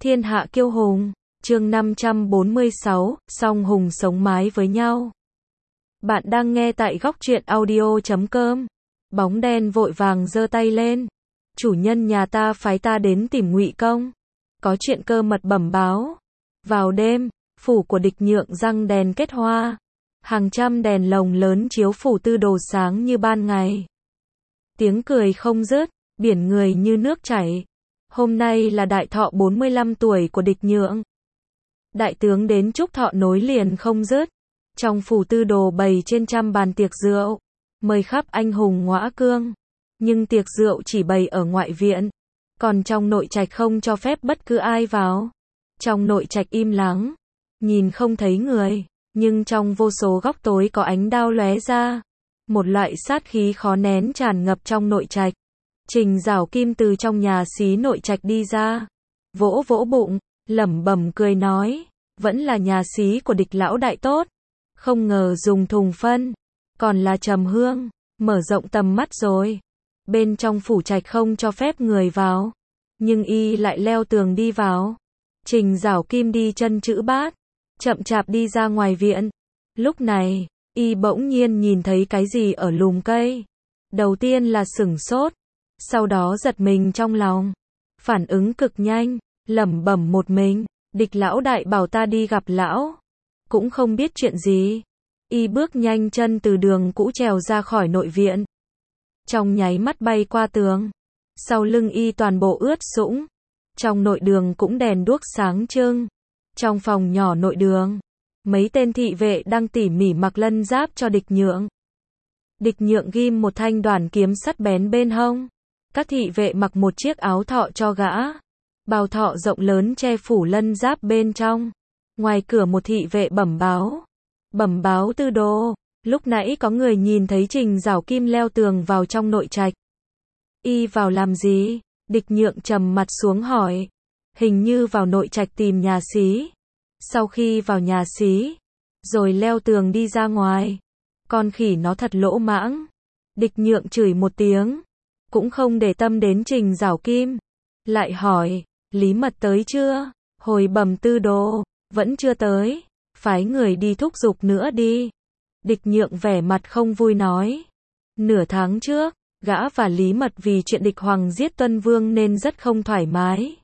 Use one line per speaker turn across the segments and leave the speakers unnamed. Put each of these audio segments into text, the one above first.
Thiên hạ kiêu hùng, chương 546, song hùng sống mái với nhau. Bạn đang nghe tại góc truyện audio.com. Bóng đen vội vàng giơ tay lên. Chủ nhân nhà ta phái ta đến tìm Ngụy Công. Có chuyện cơ mật bẩm báo. Vào đêm, phủ của Địch Nhượng răng đèn kết hoa. Hàng trăm đèn lồng lớn chiếu phủ Tư Đồ sáng như ban ngày. Tiếng cười không dứt, biển người như nước chảy. Hôm nay là đại thọ 45 tuổi của Địch Nhượng. Đại tướng đến chúc thọ nối liền không dứt. Trong phủ Tư Đồ bày trên trăm bàn tiệc rượu, mời khắp anh hùng ngõa cương. Nhưng tiệc rượu chỉ bày ở ngoại viện, còn trong nội trạch không cho phép bất cứ ai vào. Trong nội trạch im lắng, nhìn không thấy người, nhưng trong vô số góc tối có ánh đao lóe ra. Một loại sát khí khó nén tràn ngập trong nội trạch. Trình Giảo Kim từ trong nhà xí nội trạch đi ra, vỗ vỗ bụng, lẩm bẩm cười nói, vẫn là nhà xí của Địch lão đại tốt, không ngờ dùng thùng phân, còn là trầm hương, mở rộng tầm mắt rồi. Bên trong phủ trạch không cho phép người vào, nhưng y lại leo tường đi vào. Trình Giảo Kim đi chân chữ bát, chậm chạp đi ra ngoài viện. Lúc này, y bỗng nhiên nhìn thấy cái gì ở lùm cây. Đầu tiên là sửng sốt, sau đó giật mình trong lòng, phản ứng cực nhanh, lẩm bẩm một mình, Địch lão đại bảo ta đi gặp lão, cũng không biết chuyện gì. Y bước nhanh chân từ đường cũ trèo ra khỏi nội viện, trong nháy mắt bay qua tường, sau lưng y toàn bộ ướt sũng. Trong nội đường cũng đèn đuốc sáng trưng. Trong phòng nhỏ nội đường, mấy tên thị vệ đang tỉ mỉ mặc lân giáp cho Địch Nhượng. Địch Nhượng ghim một thanh đoản kiếm sắt bén bên hông. Các thị vệ mặc một chiếc áo thọ cho gã. Bào thọ rộng lớn che phủ lân giáp bên trong. Ngoài cửa một thị vệ bẩm báo. Bẩm báo Tư Đồ, lúc nãy có người nhìn thấy Trình Giảo Kim leo tường vào trong nội trạch. Y vào làm gì? Địch Nhượng trầm mặt xuống hỏi. Hình như vào nội trạch tìm nhà xí. Sau khi vào nhà xí, rồi leo tường đi ra ngoài. Con khỉ nó thật lỗ mãng. Địch Nhượng chửi một tiếng, cũng không để tâm đến Trình Giảo Kim. Lại hỏi, Lý Mật tới chưa? Hồi bẩm Tư Đồ, vẫn chưa tới. Phái người đi thúc giục nữa đi. Địch Nhượng vẻ mặt không vui nói. Nửa tháng trước, gã và Lý Mật vì chuyện Địch Hoàng giết Tuân Vương nên rất không thoải mái.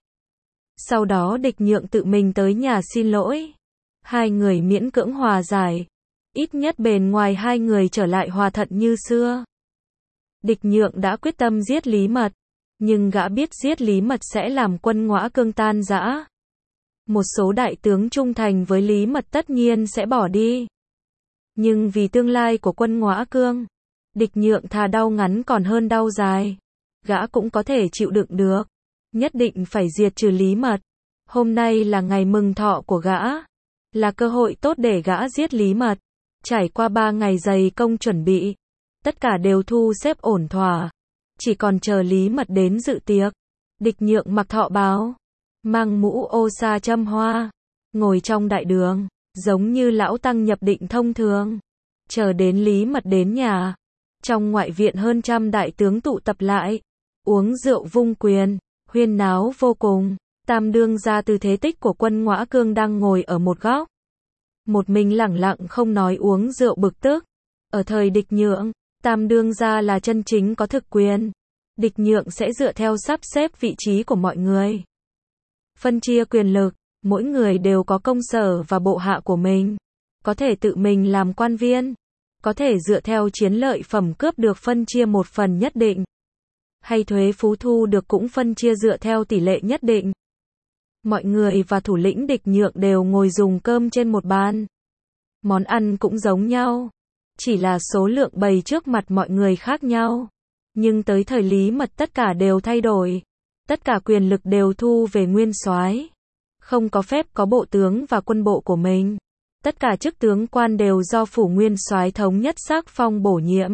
Sau đó Địch Nhượng tự mình tới nhà xin lỗi. Hai người miễn cưỡng hòa giải. Ít nhất bền ngoài hai người trở lại hòa thuận như xưa. Địch Nhượng đã quyết tâm giết Lý Mật, nhưng gã biết giết Lý Mật sẽ làm quân ngõa cương tan rã. Một số đại tướng trung thành với Lý Mật tất nhiên sẽ bỏ đi. Nhưng vì tương lai của quân ngõa cương, Địch Nhượng thà đau ngắn còn hơn đau dài. Gã cũng có thể chịu đựng được. Nhất định phải diệt trừ Lý Mật. Hôm nay là ngày mừng thọ của gã, là cơ hội tốt để gã giết Lý Mật. Trải qua 3 ngày dày công chuẩn bị, tất cả đều thu xếp ổn thỏa, chỉ còn chờ Lý Mật đến dự tiệc. Địch Nhượng mặc thọ bào, mang mũ ô sa châm hoa, ngồi trong đại đường, giống như lão tăng nhập định thông thường, chờ đến Lý Mật đến nhà. Trong ngoại viện hơn trăm đại tướng tụ tập lại, uống rượu vung quyền, huyên náo vô cùng. Tam đương gia Từ Thế Tích của quân ngõa cương đang ngồi ở một góc, một mình lẳng lặng không nói uống rượu bực tức. Ở thời Địch Nhượng, Tam đương gia là chân chính có thực quyền. Địch Nhượng sẽ dựa theo sắp xếp vị trí của mọi người, phân chia quyền lực. Mỗi người đều có công sở và bộ hạ của mình, có thể tự mình làm quan viên, có thể dựa theo chiến lợi phẩm cướp được phân chia một phần nhất định, hay thuế phú thu được cũng phân chia dựa theo tỷ lệ nhất định. Mọi người và thủ lĩnh Địch Nhượng đều ngồi dùng cơm trên một bàn. Món ăn cũng giống nhau, chỉ là số lượng bày trước mặt mọi người khác nhau. Nhưng tới thời Lý Mật tất cả đều thay đổi. Tất cả quyền lực đều thu về nguyên soái. Không có phép có bộ tướng và quân bộ của mình. Tất cả chức tướng quan đều do phủ nguyên soái thống nhất sắc phong bổ nhiệm.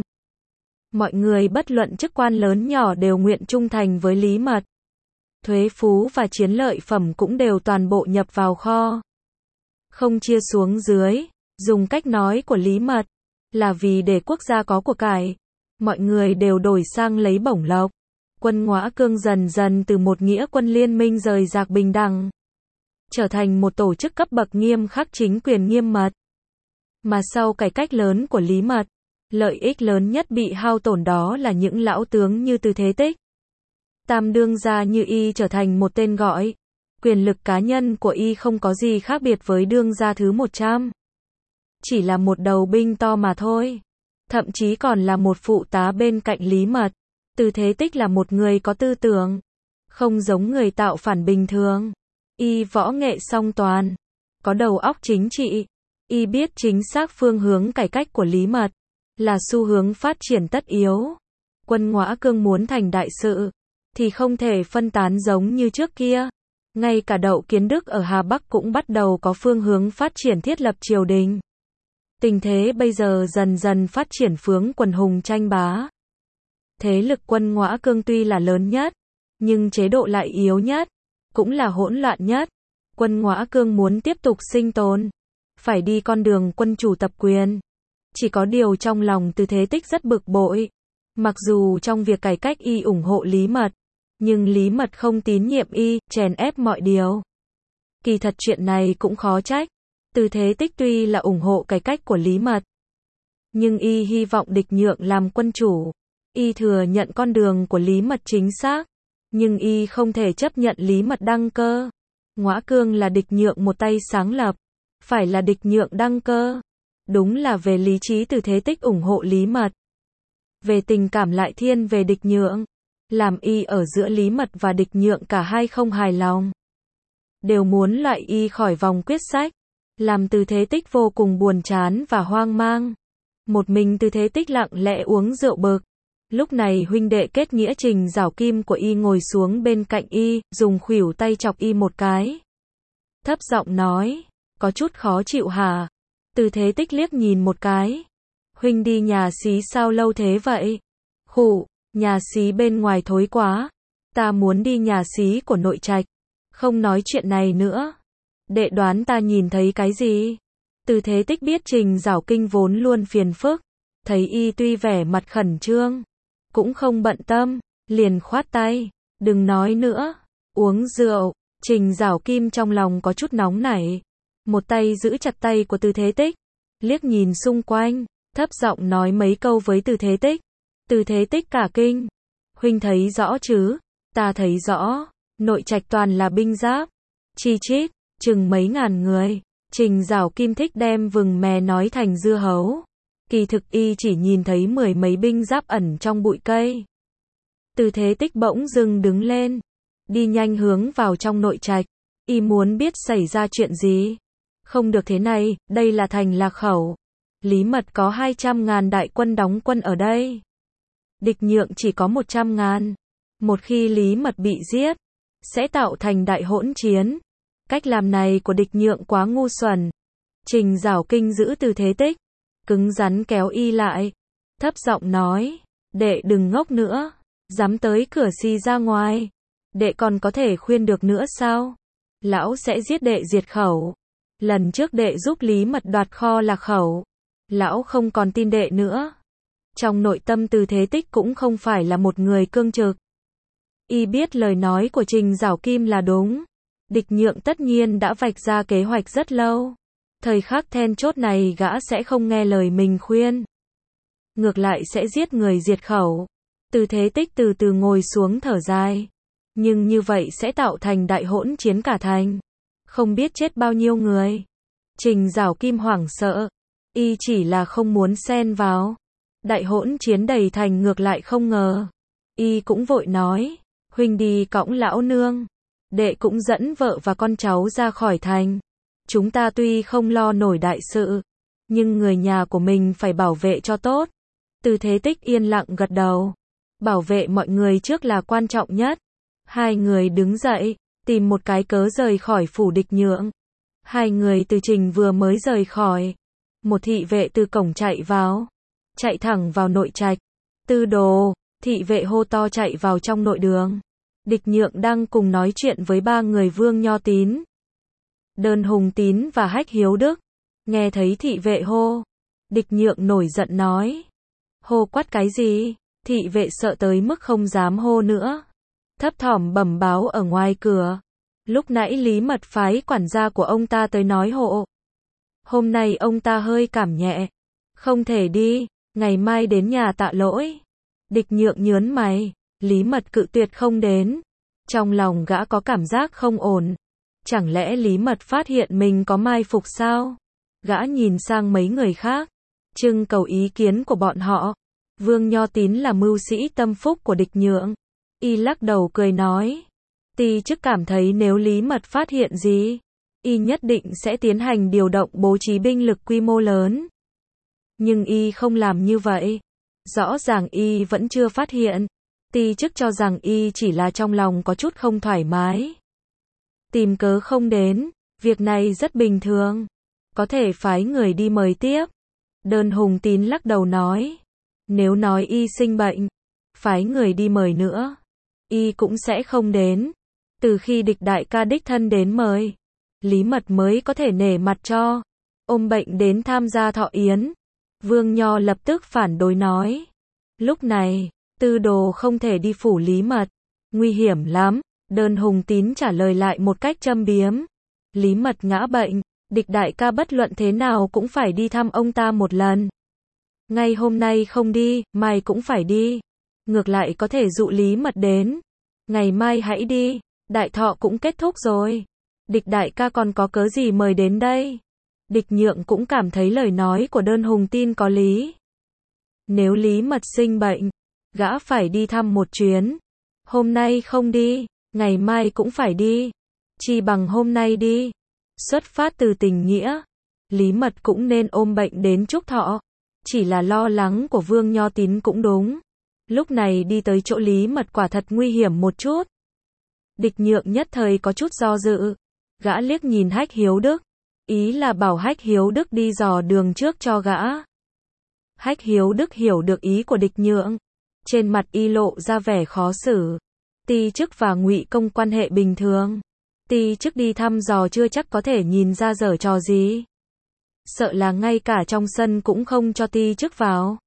Mọi người bất luận chức quan lớn nhỏ đều nguyện trung thành với Lý Mật. Thuế phú và chiến lợi phẩm cũng đều toàn bộ nhập vào kho, không chia xuống dưới. Dùng cách nói của Lý Mật, là vì để quốc gia có của cải, mọi người đều đổi sang lấy bổng lộc. Quân ngõa cương dần dần từ một nghĩa quân liên minh rời rạc bình đẳng, trở thành một tổ chức cấp bậc nghiêm khắc chính quyền nghiêm mật. Mà sau cải cách lớn của Lý Mật, lợi ích lớn nhất bị hao tổn đó là những lão tướng như Từ Thế Tích. Tam đương gia như y trở thành một tên gọi. Quyền lực cá nhân của y không có gì khác biệt với đương gia thứ 100. Chỉ là một đầu binh to mà thôi. Thậm chí còn là một phụ tá bên cạnh Lý Mật. Từ Thế Tích là một người có tư tưởng. Không giống người tạo phản bình thường. Y võ nghệ song toàn. Có đầu óc chính trị. Y biết chính xác phương hướng cải cách của Lý Mật. Là xu hướng phát triển tất yếu. Quân Ngõa Cương muốn thành đại sự. Thì không thể phân tán giống như trước kia. Ngay cả Đậu Kiến Đức ở Hà Bắc cũng bắt đầu có phương hướng phát triển thiết lập triều đình. Tình thế bây giờ dần dần phát triển phướng quần hùng tranh bá. Thế lực Quân Ngõa Cương tuy là lớn nhất, nhưng chế độ lại yếu nhất, cũng là hỗn loạn nhất. Quân Ngõa Cương muốn tiếp tục sinh tồn, phải đi con đường quân chủ tập quyền. Chỉ có điều trong lòng Từ Thế Tích rất bực bội. Mặc dù trong việc cải cách y ủng hộ Lý Mật, nhưng Lý Mật không tín nhiệm y, chèn ép mọi điều. Kỳ thật chuyện này cũng khó trách. Từ Thế Tích tuy là ủng hộ cải cách của Lý Mật, nhưng y hy vọng Địch Nhượng làm quân chủ. Y thừa nhận con đường của Lý Mật chính xác, nhưng y không thể chấp nhận Lý Mật đăng cơ. Ngõa Cương là Địch Nhượng một tay sáng lập, phải là Địch Nhượng đăng cơ. Đúng là về lý trí Từ Thế Tích ủng hộ Lý Mật, về tình cảm lại thiên về Địch Nhượng. Làm y ở giữa Lý Mật và Địch Nhượng cả hai không hài lòng, đều muốn loại y khỏi vòng quyết sách, làm Từ Thế Tích vô cùng buồn chán và hoang mang. Một mình Từ Thế Tích lặng lẽ uống rượu bực. Lúc này huynh đệ kết nghĩa Trình Giảo Kim của y ngồi xuống bên cạnh y, dùng khuỷu tay chọc y một cái. Thấp giọng nói, có chút khó chịu hả? Từ Thế Tích liếc nhìn một cái. Huynh đi nhà xí sao lâu thế vậy? Khụ, nhà xí bên ngoài thối quá. Ta muốn đi nhà xí của nội trạch. Không nói chuyện này nữa. Đệ đoán ta nhìn thấy cái gì? Từ Thế Tích biết Trình Giảo Kinh vốn luôn phiền phức. Thấy y tuy vẻ mặt khẩn trương, cũng không bận tâm, liền khoát tay. Đừng nói nữa, uống rượu. Trình Giảo Kim trong lòng có chút nóng nảy. Một tay giữ chặt tay của Từ Thế Tích, liếc nhìn xung quanh, thấp giọng nói mấy câu với Từ Thế Tích. Từ Thế Tích cả kinh. Huynh thấy rõ chứ? Ta thấy rõ. Nội trạch toàn là binh giáp. Chi chít, chừng mấy ngàn người. Trình Giảo Kim thích đem vừng mè nói thành dưa hấu. Kỳ thực y chỉ nhìn thấy 10 mấy binh giáp ẩn trong bụi cây. Từ Thế Tích bỗng dưng đứng lên, đi nhanh hướng vào trong nội trạch. Y muốn biết xảy ra chuyện gì. Không được thế này, đây là thành Lạc Khẩu. Lý Mật có 200.000 đại quân đóng quân ở đây. Địch Nhượng chỉ có 100.000. Một khi Lý Mật bị giết, sẽ tạo thành đại hỗn chiến. Cách làm này của Địch Nhượng quá ngu xuẩn. Trình Giảo Kinh giữ Từ Thế Tích, cứng rắn kéo y lại, thấp giọng nói, đệ đừng ngốc nữa, dám tới cửa xì ra ngoài. Đệ còn có thể khuyên được nữa sao? Lão sẽ giết đệ diệt khẩu. Lần trước đệ giúp Lý Mật đoạt kho Lạc Khẩu, lão không còn tin đệ nữa. Trong nội tâm Từ Thế Tích cũng không phải là một người cương trực. Y biết lời nói của Trình Giảo Kim là đúng. Địch Nhượng tất nhiên đã vạch ra kế hoạch rất lâu. Thời khắc then chốt này gã sẽ không nghe lời mình khuyên. Ngược lại sẽ giết người diệt khẩu. Từ Thế Tích từ từ ngồi xuống thở dài. Nhưng như vậy sẽ tạo thành đại hỗn chiến cả thành. Không biết chết bao nhiêu người. Trình Giảo Kim hoảng sợ. Y chỉ là không muốn xen vào. Đại hỗn chiến đầy thành ngược lại không ngờ. Y cũng vội nói. Huynh đi cõng lão nương. Đệ cũng dẫn vợ và con cháu ra khỏi thành. Chúng ta tuy không lo nổi đại sự, nhưng người nhà của mình phải bảo vệ cho tốt. Từ Thế Tích yên lặng gật đầu. Bảo vệ mọi người trước là quan trọng nhất. Hai người đứng dậy, tìm một cái cớ rời khỏi phủ Địch Nhượng. Hai người từ Trình vừa mới rời khỏi. Một thị vệ từ cổng chạy vào. Chạy thẳng vào nội trạch. Tư đồ, thị vệ hô to chạy vào trong nội đường. Địch Nhượng đang cùng nói chuyện với ba người Vương Nho Tín, Đơn Hùng Tín và Hách Hiếu Đức. Nghe thấy thị vệ hô, Địch Nhượng nổi giận nói. Hô quát cái gì? Thị vệ sợ tới mức không dám hô nữa. Thấp thỏm bẩm báo ở ngoài cửa. Lúc nãy Lý Mật phái quản gia của ông ta tới nói hộ. Hôm nay ông ta hơi cảm nhẹ. Không thể đi, ngày mai đến nhà tạ lỗi. Địch Nhượng nhớn mày, Lý Mật cự tuyệt không đến. Trong lòng gã có cảm giác không ổn. Chẳng lẽ Lý Mật phát hiện mình có mai phục sao? Gã nhìn sang mấy người khác, trưng cầu ý kiến của bọn họ. Vương Nho Tín là mưu sĩ tâm phúc của Địch Nhượng. Y lắc đầu cười nói. Ti chức cảm thấy nếu Lý Mật phát hiện gì, Y nhất định sẽ tiến hành điều động bố trí binh lực quy mô lớn. Nhưng Y không làm như vậy. Rõ ràng Y vẫn chưa phát hiện. Ti chức cho rằng Y chỉ là trong lòng có chút không thoải mái. Tìm cớ không đến, việc này rất bình thường. Có thể phái người đi mời tiếp. Đơn Hùng Tín lắc đầu nói. Nếu nói Y sinh bệnh, phái người đi mời nữa, Y cũng sẽ không đến. Từ khi Địch đại ca đích thân đến mời, Lý Mật mới có thể nể mặt cho. Ôm bệnh đến tham gia thọ yến. Vương Nho lập tức phản đối nói. Lúc này, Tư Đồ không thể đi phủ Lý Mật. Nguy hiểm lắm. Đơn Hùng Tín trả lời lại một cách châm biếm. Lý Mật ngã bệnh, Địch đại ca bất luận thế nào cũng phải đi thăm ông ta một lần. Ngay hôm nay không đi, mai cũng phải đi. Ngược lại có thể dụ Lý Mật đến. Ngày mai hãy đi, đại thọ cũng kết thúc rồi. Địch đại ca còn có cớ gì mời đến đây? Địch Nhượng cũng cảm thấy lời nói của Đơn Hùng Tín có lý. Nếu Lý Mật sinh bệnh, gã phải đi thăm một chuyến. Hôm nay không đi, ngày mai cũng phải đi. Chỉ bằng hôm nay đi. Xuất phát từ tình nghĩa, Lý Mật cũng nên ôm bệnh đến chúc thọ. Chỉ là lo lắng của Vương Nho Tín cũng đúng. Lúc này đi tới chỗ Lý Mật quả thật nguy hiểm một chút. Địch Nhượng nhất thời có chút do dự. Gã liếc nhìn Hách Hiếu Đức. Ý là bảo Hách Hiếu Đức đi dò đường trước cho gã. Hách Hiếu Đức hiểu được ý của Địch Nhượng. Trên mặt y lộ ra vẻ khó xử. Ti chức và Ngụy Công quan hệ bình thường. Ti chức đi thăm dò chưa chắc có thể nhìn ra giở trò gì. Sợ là ngay cả trong sân cũng không cho ti chức vào.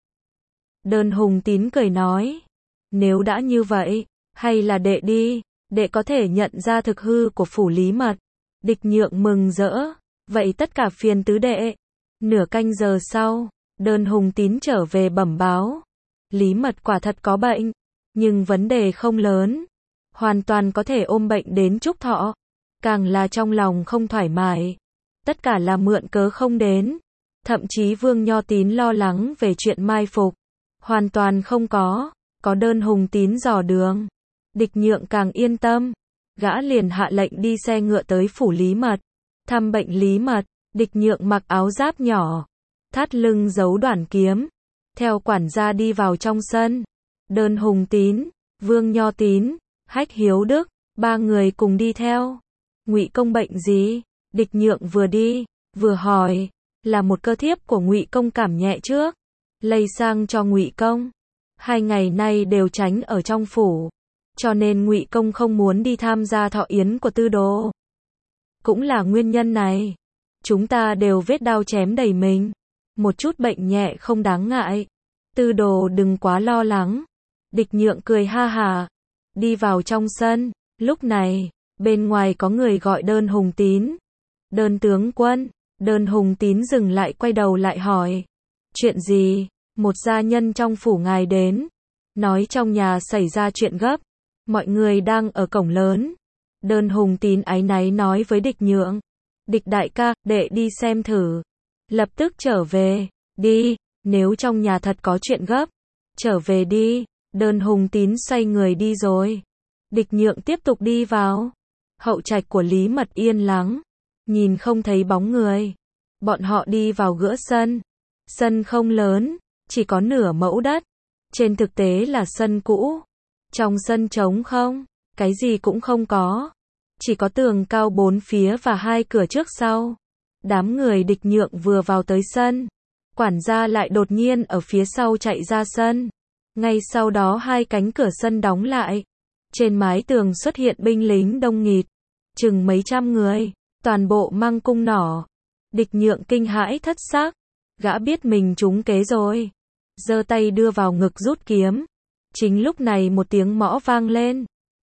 Đơn Hùng Tín cười nói. Nếu đã như vậy, hay là đệ đi, đệ có thể nhận ra thực hư của phủ Lý Mật. Địch Nhượng mừng rỡ. Vậy tất cả phiền tứ đệ. Nửa canh giờ sau, Đơn Hùng Tín trở về bẩm báo. Lý Mật quả thật có bệnh, nhưng vấn đề không lớn. Hoàn toàn có thể ôm bệnh đến chúc thọ. Càng là trong lòng không thoải mái. Tất cả là mượn cớ không đến. Thậm chí Vương Nho Tín lo lắng về chuyện mai phục. Hoàn toàn không có. Có Đơn Hùng Tín dò đường. Địch Nhượng càng yên tâm. Gã liền hạ lệnh đi xe ngựa tới phủ Lý Mật. Thăm bệnh Lý Mật. Địch Nhượng mặc áo giáp nhỏ. Thắt lưng giấu đoản kiếm. Theo quản gia đi vào trong sân. Đơn Hùng Tín, Vương Nho Tín, Hách Hiếu Đức, ba người cùng đi theo. Ngụy Công bệnh gì? Địch Nhượng vừa đi, vừa hỏi. Là một cơ thiếp của Ngụy Công cảm nhẹ trước. Lây sang cho Ngụy Công. 2 ngày nay đều tránh ở trong phủ. Cho nên Ngụy Công không muốn đi tham gia thọ yến của Tư Đồ. Cũng là nguyên nhân này. Chúng ta đều vết đao chém đầy mình. Một chút bệnh nhẹ không đáng ngại. Tư Đồ đừng quá lo lắng. Địch Nhượng cười ha hà. Đi vào trong sân. Lúc này, bên ngoài có người gọi Đơn Hùng Tín. Đơn tướng quân. Đơn Hùng Tín dừng lại quay đầu lại hỏi. Chuyện gì? Một gia nhân trong phủ ngài đến. Nói trong nhà xảy ra chuyện gấp. Mọi người đang ở cổng lớn. Đơn Hùng Tín áy náy nói với Địch Nhượng. Địch đại ca, đệ đi xem thử. Lập tức trở về. Đi, nếu trong nhà thật có chuyện gấp. Trở về đi. Đơn Hùng Tín xoay người đi rồi. Địch Nhượng tiếp tục đi vào. Hậu trạch của Lý Mật yên lắng. Nhìn không thấy bóng người. Bọn họ đi vào ggiữa sân. Sân không lớn, chỉ có nửa mẫu đất. Trên thực tế là sân cũ. Trong sân trống không, cái gì cũng không có. Chỉ có tường cao 4 phía và 2 cửa trước sau. Đám người Địch Nhượng vừa vào tới sân. Quản gia lại đột nhiên ở phía sau chạy ra sân. Ngay sau đó 2 cánh cửa sân đóng lại. Trên mái tường xuất hiện binh lính đông nghịt. Chừng mấy trăm người, toàn bộ mang cung nỏ. Địch Nhượng kinh hãi thất xác. Gã biết mình trúng kế rồi. Giơ tay đưa vào ngực rút kiếm. Chính lúc này một tiếng mõ vang lên.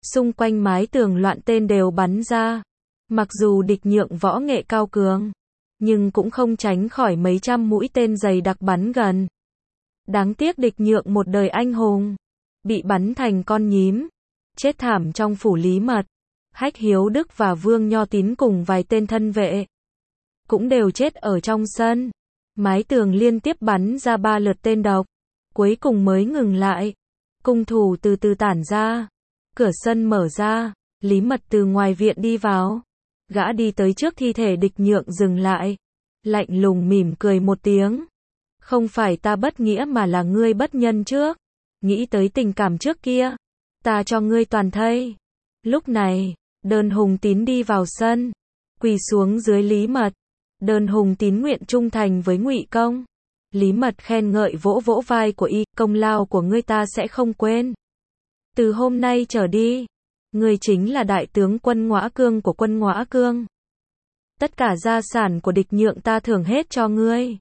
xung quanh mái tường loạn tên đều bắn ra. Mặc dù địch nhượng võ nghệ cao cường, nhưng cũng không tránh khỏi mấy trăm mũi tên dày đặc bắn gần. Đáng tiếc địch nhượng một đời anh hùng, bị bắn thành con nhím, chết thảm trong phủ Lý Mật. Hách Hiếu Đức và Vương Nho Tín cùng vài tên thân vệ cũng đều chết ở trong sân. Mái tường liên tiếp bắn ra 3 lượt tên độc, cuối cùng mới ngừng lại. Cung thủ từ từ tản ra, cửa sân mở ra, Lý Mật từ ngoài viện đi vào. Gã đi tới trước thi thể địch nhượng dừng lại, lạnh lùng mỉm cười một tiếng. Không phải ta bất nghĩa mà là ngươi bất nhân trước. Nghĩ tới tình cảm trước kia, ta cho ngươi toàn thây. Lúc này, Đơn Hùng Tín đi vào sân, quỳ xuống dưới Lý Mật. Đơn Hùng Tín nguyện trung thành với Ngụy Công. Lý Mật khen ngợi vỗ vỗ vai của y, công lao của ngươi ta sẽ không quên. Từ hôm nay trở đi, ngươi chính là đại tướng quân Ngõa Cương của quân Ngõa Cương. Tất cả gia sản của địch nhượng ta thưởng hết cho ngươi.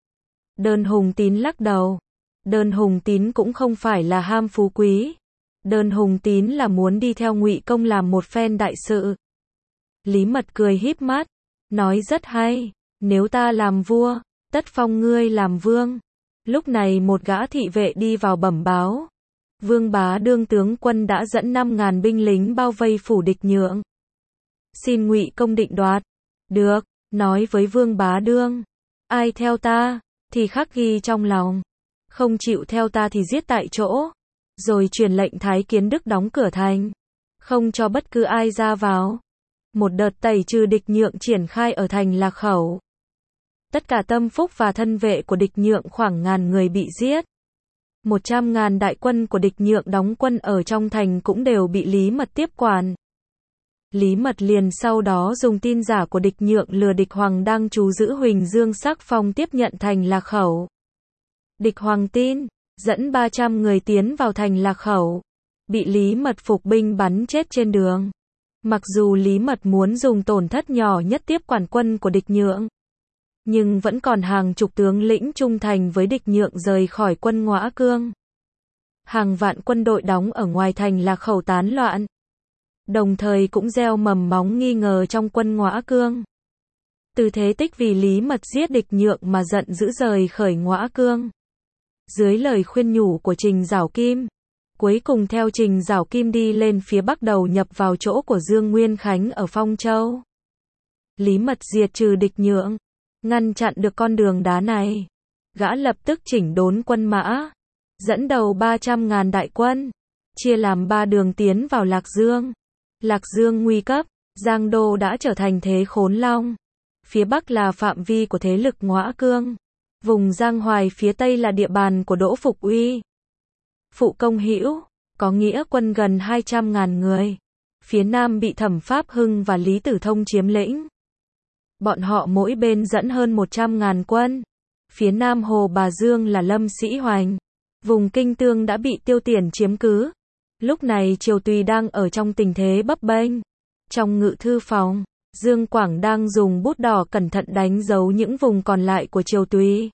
Đơn Hùng Tín lắc đầu. Đơn Hùng Tín cũng không phải là ham phú quý. Đơn Hùng Tín là muốn đi theo Ngụy Công làm một phen đại sự. Lý Mật cười híp mắt, nói rất hay, nếu ta làm vua, tất phong ngươi làm vương. Lúc này một gã thị vệ đi vào bẩm báo. Vương Bá Đương tướng quân đã dẫn 5.000 binh lính bao vây phủ địch nhượng. Xin Ngụy Công định đoạt. Được, nói với Vương Bá Đương. Ai theo ta, thì khắc ghi trong lòng. Không chịu theo ta thì giết tại chỗ. Rồi truyền lệnh Thái Kiến Đức đóng cửa thành. Không cho bất cứ ai ra vào. Một đợt tẩy trừ địch nhượng triển khai ở thành Lạc Khẩu. Tất cả tâm phúc và thân vệ của địch nhượng khoảng 1.000 người bị giết. 100.000 đại quân của địch nhượng đóng quân ở trong thành cũng đều bị Lý Mật tiếp quản. Lý Mật liền sau đó dùng tin giả của địch nhượng lừa địch Hoàng đang trú giữ Huỳnh Dương Sắc Phong tiếp nhận thành Lạc Khẩu. Địch Hoàng tin, dẫn 300 người tiến vào thành Lạc Khẩu, bị Lý Mật phục binh bắn chết trên đường. Mặc dù Lý Mật muốn dùng tổn thất nhỏ nhất tiếp quản quân của địch nhượng, nhưng vẫn còn hàng chục tướng lĩnh trung thành với địch nhượng rời khỏi quân Ngõa Cương. Hàng vạn quân đội đóng ở ngoài thành Lạc Khẩu tán loạn, đồng thời cũng gieo mầm móng nghi ngờ trong quân Ngõa Cương. Từ Thế Tích vì Lý Mật giết địch nhượng mà giận dữ rời khỏi Ngõa Cương. Dưới lời khuyên nhủ của Trình Giảo Kim, cuối cùng theo Trình Giảo Kim đi lên phía bắc đầu nhập vào chỗ của Dương Nguyên Khánh ở Phong Châu. Lý Mật diệt trừ địch nhượng, ngăn chặn được con đường đá này. Gã lập tức chỉnh đốn quân mã, dẫn đầu 300.000 đại quân, chia làm 3 đường tiến vào Lạc Dương. Lạc Dương nguy cấp, Giang Đô đã trở thành thế khốn long. Phía bắc là phạm vi của thế lực Ngõa Cương. Vùng Giang Hoài phía tây là địa bàn của Đỗ Phục Uy, Phụ Công Hữu, có nghĩa quân gần 200.000 người. Phía nam bị Thẩm Pháp Hưng và Lý Tử Thông chiếm lĩnh. Bọn họ mỗi bên dẫn hơn 100.000 quân. Phía nam Hồ Bà Dương là Lâm Sĩ Hoành. Vùng Kinh Tương đã bị Tiêu Tiền chiếm cứ. Lúc này Triều Tùy đang ở trong tình thế bấp bênh. Trong ngự thư phòng, Dương Quảng đang dùng bút đỏ cẩn thận đánh dấu những vùng còn lại của Triều Tùy.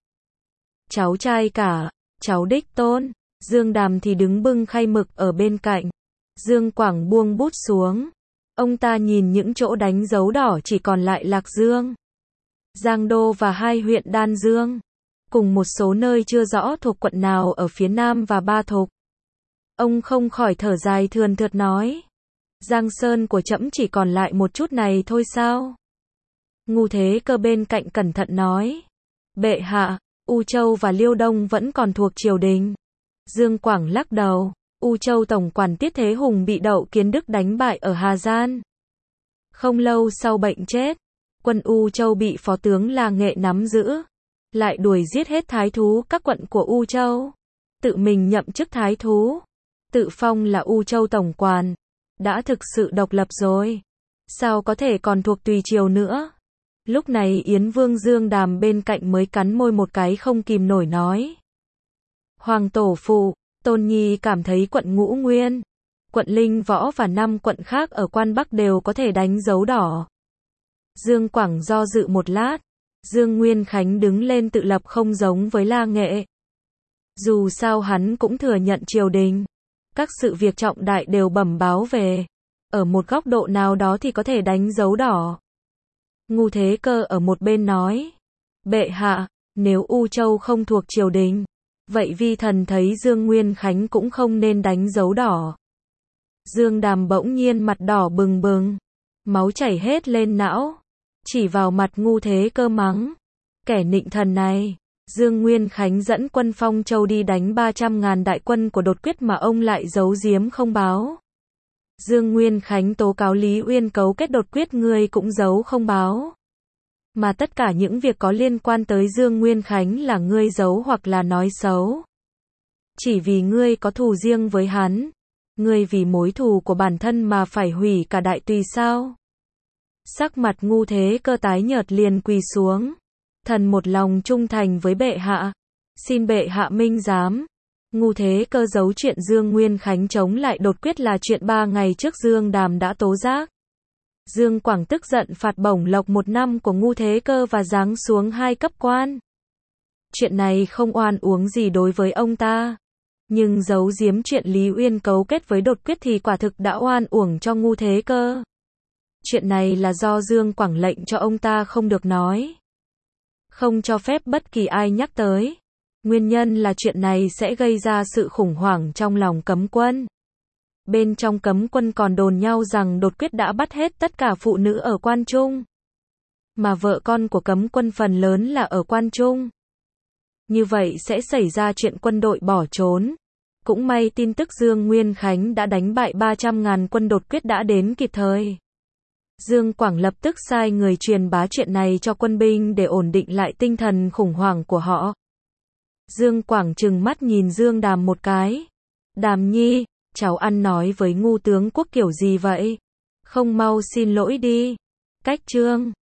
Cháu trai cả, cháu đích tôn, Dương Đàm thì đứng bưng khay mực ở bên cạnh. Dương Quảng buông bút xuống. Ông ta nhìn những chỗ đánh dấu đỏ chỉ còn lại Lạc Dương, Giang Đô và 2 huyện Đan Dương, cùng một số nơi chưa rõ thuộc quận nào ở phía nam và Ba Thục. Ông không khỏi thở dài thườn thượt nói. Giang Sơn của trẫm chỉ còn lại một chút này thôi sao? Ngu Thế Cơ bên cạnh cẩn thận nói. Bệ hạ, U Châu và Liêu Đông vẫn còn thuộc triều đình. Dương Quảng lắc đầu. U Châu tổng quản Tiết Thế Hùng bị Đậu Kiến Đức đánh bại ở Hà Giang. Không lâu sau bệnh chết, quân U Châu bị phó tướng La Nghệ nắm giữ, lại đuổi giết hết thái thú các quận của U Châu, tự mình nhậm chức thái thú, tự phong là U Châu tổng quản, đã thực sự độc lập rồi, sao có thể còn thuộc tùy triều nữa? Lúc này Yến Vương Dương Đàm bên cạnh mới cắn môi một cái không kìm nổi nói. Hoàng tổ phụ, Tôn Nhi cảm thấy quận Ngũ Nguyên, quận Linh Võ và 5 quận khác ở Quan Bắc đều có thể đánh dấu đỏ. Dương Quảng do dự một lát, Dương Nguyên Khánh đứng lên tự lập không giống với La Nghệ. Dù sao hắn cũng thừa nhận triều đình, các sự việc trọng đại đều bẩm báo về. Ở một góc độ nào đó thì có thể đánh dấu đỏ. Ngu Thế Cơ ở một bên nói. Bệ hạ, nếu U Châu không thuộc triều đình, vậy vi thần thấy Dương Nguyên Khánh cũng không nên đánh dấu đỏ. Dương Đàm bỗng nhiên mặt đỏ bừng bừng, máu chảy hết lên não, chỉ vào mặt Ngu Thế Cơ mắng. Kẻ nịnh thần này, Dương Nguyên Khánh dẫn quân Phong Châu đi đánh 300.000 đại quân của Đột Quyết mà ông lại giấu giếm không báo. Dương Nguyên Khánh tố cáo Lý Uyên cấu kết Đột Quyết ngươi cũng giấu không báo. Mà tất cả những việc có liên quan tới Dương Nguyên Khánh là ngươi giấu hoặc là nói xấu. Chỉ vì ngươi có thù riêng với hắn, ngươi vì mối thù của bản thân mà phải hủy cả đại tùy sao? Sắc mặt Ngu Thế Cơ tái nhợt liền quỳ xuống. Thần một lòng trung thành với bệ hạ, xin bệ hạ minh giám. Ngu Thế Cơ giấu chuyện Dương Nguyên Khánh chống lại Đột Quyết là chuyện 3 ngày trước Dương Đàm đã tố giác. Dương Quảng tức giận phạt bổng lộc 1 năm của Ngu Thế Cơ và giáng xuống 2 cấp quan. Chuyện này không oan uống gì đối với ông ta. Nhưng giấu giếm chuyện Lý Uyên cấu kết với Đột Quyết thì quả thực đã oan uổng cho Ngu Thế Cơ. Chuyện này là do Dương Quảng lệnh cho ông ta không được nói. Không cho phép bất kỳ ai nhắc tới. Nguyên nhân là chuyện này sẽ gây ra sự khủng hoảng trong lòng cấm quân. Bên trong cấm quân còn đồn nhau rằng Đột Quyết đã bắt hết tất cả phụ nữ ở Quan Trung. Mà vợ con của cấm quân phần lớn là ở Quan Trung. Như vậy sẽ xảy ra chuyện quân đội bỏ trốn. Cũng may tin tức Dương Nguyên Khánh đã đánh bại 300.000 quân Đột Quyết đã đến kịp thời. Dương Quảng lập tức sai người truyền bá chuyện này cho quân binh để ổn định lại tinh thần khủng hoảng của họ. Dương Quảng trừng mắt nhìn Dương Đàm một cái. Đàm nhi, cháu ăn nói với Ngu tướng quốc kiểu gì vậy? Không mau xin lỗi đi. Cách chương